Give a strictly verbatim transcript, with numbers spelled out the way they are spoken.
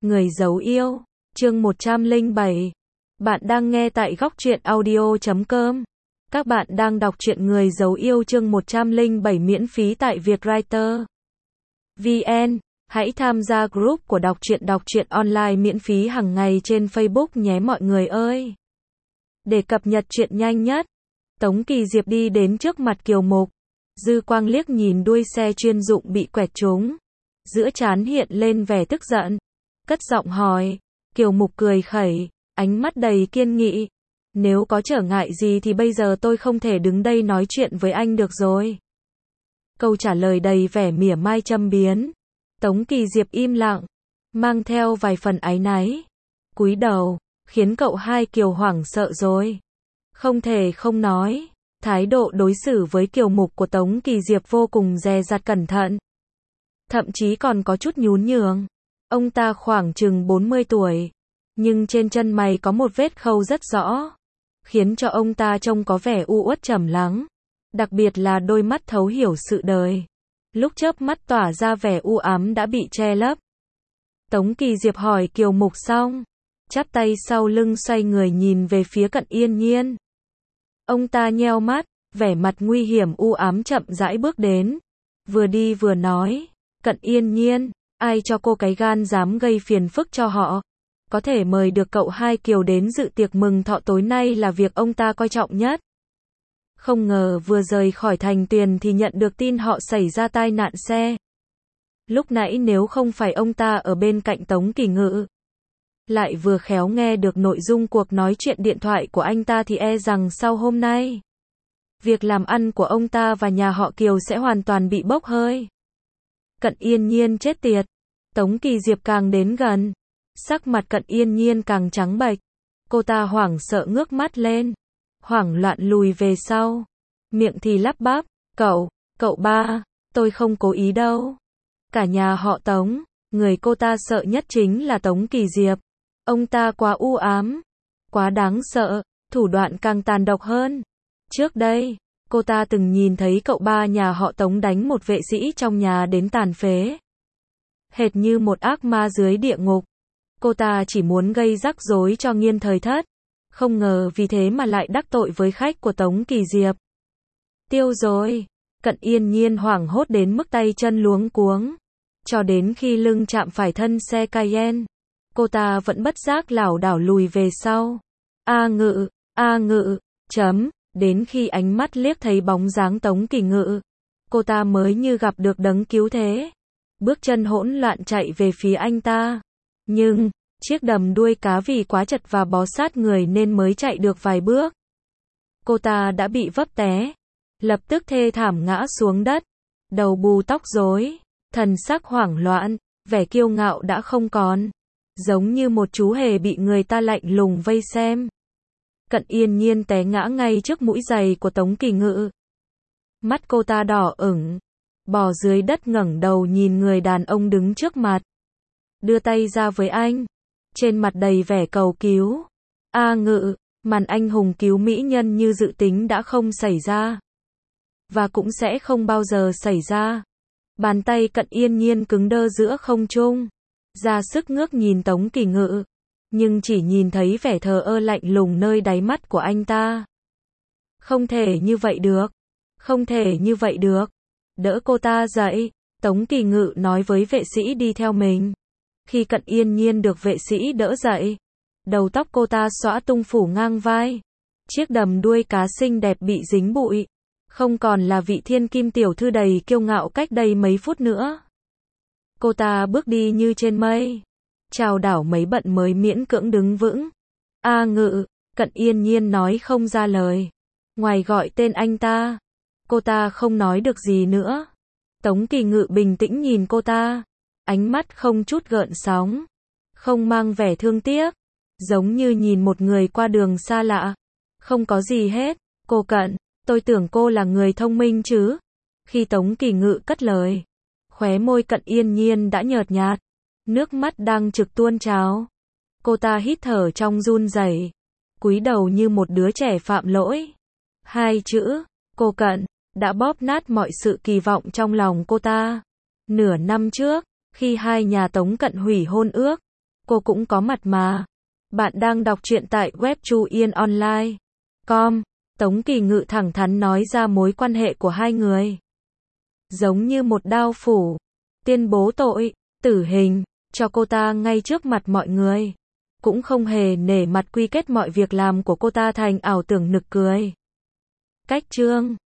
Người giấu yêu, chương một trăm lẻ bảy. Bạn đang nghe tại góc truyện audio chấm com. Các bạn đang đọc truyện Người giấu yêu chương một trăm lẻ bảy miễn phí tại Vietwriter chấm vn. Hãy tham gia group của đọc truyện đọc truyện online miễn phí hàng ngày trên Facebook nhé mọi người ơi. Để cập nhật truyện nhanh nhất, Tống Kỳ Diệp đi đến trước mặt Kiều Mục. Dư quang liếc nhìn đuôi xe chuyên dụng bị quẹt trúng. Giữa trán hiện lên vẻ tức giận. Cất giọng hỏi. Kiều Mục cười khẩy, ánh mắt đầy kiên nghị. Nếu có trở ngại gì thì bây giờ tôi không thể đứng đây nói chuyện với anh được rồi. Câu trả lời đầy vẻ mỉa mai châm biếm. Tống Kỳ Diệp im lặng, mang theo vài phần áy náy. Cúi đầu, khiến cậu hai Kiều hoảng sợ rồi. Không thể không nói, thái độ đối xử với Kiều Mục của Tống Kỳ Diệp vô cùng dè dặt cẩn thận. Thậm chí còn có chút nhún nhường. Ông ta khoảng chừng bốn mươi tuổi, nhưng trên chân mày có một vết khâu rất rõ, khiến cho ông ta trông có vẻ u uất trầm lắng, đặc biệt là đôi mắt thấu hiểu sự đời, lúc chớp mắt tỏa ra vẻ u ám đã bị che lấp. Tống Kỳ Diệp hỏi Kiều Mục xong, chắp tay sau lưng xoay người nhìn về phía Cận Yên Nhiên. Ông ta nheo mắt, vẻ mặt nguy hiểm u ám chậm rãi bước đến, vừa đi vừa nói, Cận Yên Nhiên, ai cho cô cái gan dám gây phiền phức cho họ? Có thể mời được cậu hai Kiều đến dự tiệc mừng thọ tối nay là việc ông ta coi trọng nhất. Không ngờ vừa rời khỏi thành Tuyền thì nhận được tin họ xảy ra tai nạn xe. Lúc nãy nếu không phải ông ta ở bên cạnh Tống Kỳ Ngự, lại vừa khéo nghe được nội dung cuộc nói chuyện điện thoại của anh ta thì e rằng sau hôm nay, việc làm ăn của ông ta và nhà họ Kiều sẽ hoàn toàn bị bốc hơi. Cận Yên Nhiên chết tiệt. Tống Kỳ Diệp càng đến gần, sắc mặt Cận Yên Nhiên càng trắng bệch. Cô ta hoảng sợ ngước mắt lên, hoảng loạn lùi về sau, miệng thì lắp bắp, cậu, cậu ba, tôi không cố ý đâu. Cả nhà họ Tống, người cô ta sợ nhất chính là Tống Kỳ Diệp. Ông ta quá u ám, quá đáng sợ, thủ đoạn càng tàn độc hơn. Trước đây, cô ta từng nhìn thấy cậu ba nhà họ Tống đánh một vệ sĩ trong nhà đến tàn phế. Hệt như một ác ma dưới địa ngục. Cô ta chỉ muốn gây rắc rối cho Nghiên Thời Thất. Không ngờ vì thế mà lại đắc tội với khách của Tống Kỳ Diệp. Tiêu rồi. Cận Yên Nhiên hoảng hốt đến mức tay chân luống cuống. Cho đến khi lưng chạm phải thân xe Cayenne, cô ta vẫn bất giác lảo đảo lùi về sau. A Ngự, A Ngự, chấm. Đến khi ánh mắt liếc thấy bóng dáng Tống Kỳ Ngự, cô ta mới như gặp được đấng cứu thế. Bước chân hỗn loạn chạy về phía anh ta. Nhưng, chiếc đầm đuôi cá vì quá chật và bó sát người nên mới chạy được vài bước. Cô ta đã bị vấp té. Lập tức thê thảm ngã xuống đất. Đầu bù tóc rối. Thần sắc hoảng loạn. Vẻ kiêu ngạo đã không còn. Giống như một chú hề bị người ta lạnh lùng vây xem. Cận Yên Nhiên té ngã ngay trước mũi giày của Tống Kỳ Ngự. Mắt cô ta đỏ ửng, bò dưới đất ngẩng đầu nhìn người đàn ông đứng trước mặt. Đưa tay ra với anh, trên mặt đầy vẻ cầu cứu. A Ngự, màn anh hùng cứu mỹ nhân như dự tính đã không xảy ra. Và cũng sẽ không bao giờ xảy ra. Bàn tay Cận Yên Nhiên cứng đơ giữa không trung, ra sức ngước nhìn Tống Kỳ Ngự. Nhưng chỉ nhìn thấy vẻ thờ ơ lạnh lùng nơi đáy mắt của anh ta. Không thể như vậy được. Không thể như vậy được. Đỡ cô ta dậy. Tống Kỳ Ngự nói với vệ sĩ đi theo mình. Khi Cận Yên Nhiên được vệ sĩ đỡ dậy, đầu tóc cô ta xõa tung phủ ngang vai. Chiếc đầm đuôi cá xinh đẹp bị dính bụi. Không còn là vị thiên kim tiểu thư đầy kiêu ngạo cách đây mấy phút nữa. Cô ta bước đi như trên mây. Chào đảo mấy bận mới miễn cưỡng đứng vững. A Ngự, Cận Yên Nhiên nói không ra lời. Ngoài gọi tên anh ta, cô ta không nói được gì nữa. Tống Kỳ Ngự bình tĩnh nhìn cô ta, ánh mắt không chút gợn sóng, không mang vẻ thương tiếc, giống như nhìn một người qua đường xa lạ. Không có gì hết. Cô Cận, tôi tưởng cô là người thông minh chứ. Khi Tống Kỳ Ngự cất lời, khóe môi Cận Yên Nhiên đã nhợt nhạt. Nước mắt đang trực tuôn trào. Cô ta hít thở trong run rẩy, cúi đầu như một đứa trẻ phạm lỗi. Hai chữ, cô Cận, đã bóp nát mọi sự kỳ vọng trong lòng cô ta. Nửa năm trước, khi hai nhà Tống Cận hủy hôn ước, Cô cũng có mặt mà. Bạn đang đọc truyện tại web Chu Yên Online chấm com. Tống Kỳ Ngự thẳng thắn nói ra mối quan hệ của hai người. Giống như một đao phủ. Tuyên bố tội, tử hình, cho cô ta ngay trước mặt mọi người. Cũng không hề nể mặt quy kết mọi việc làm của cô ta thành ảo tưởng nực cười. Cách chương